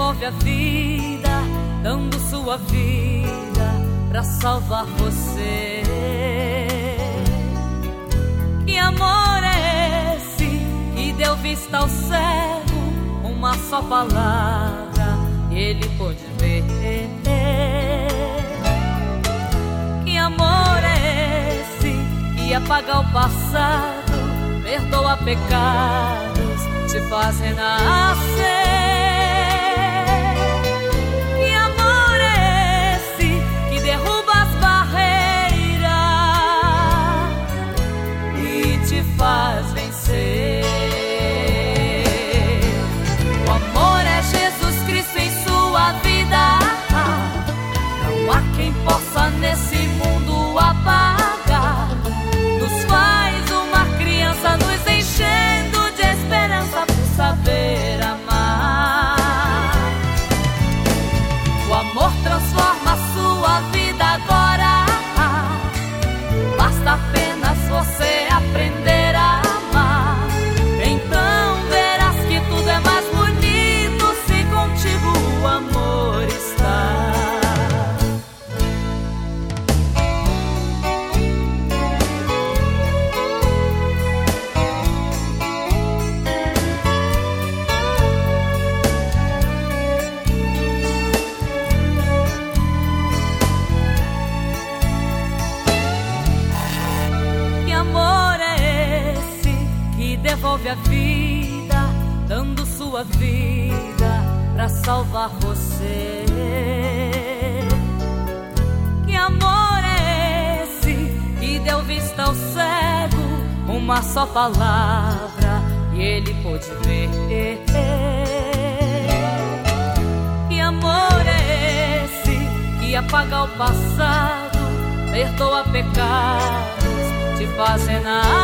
devolve a vida, dando sua vida pra salvar você. Que amor é esse que deu vista ao cego? Uma só palavra ele pôde ver. Que amor é esse que apaga o passado, perdoa pecados, te faz renascer? Que amor é esse que derruba as barreiras e te faz vencer? O amor é Jesus Cristo em sua vida. Não há quem possa nesse mundo apagar. Nos faz uma criança, nos enchendo de esperança por saber amar. O amor transforma a sua vida agora. Basta apenas você aprender a amar. Então verás que tudo é mais bonito se contigo o amor está. Devolve a vida, dando sua vida pra salvar você. Que amor é esse que deu vista ao cego? Uma só palavra e ele pôde ver. Que amor é esse que apaga o passado, perdoa pecados, te faz renascer?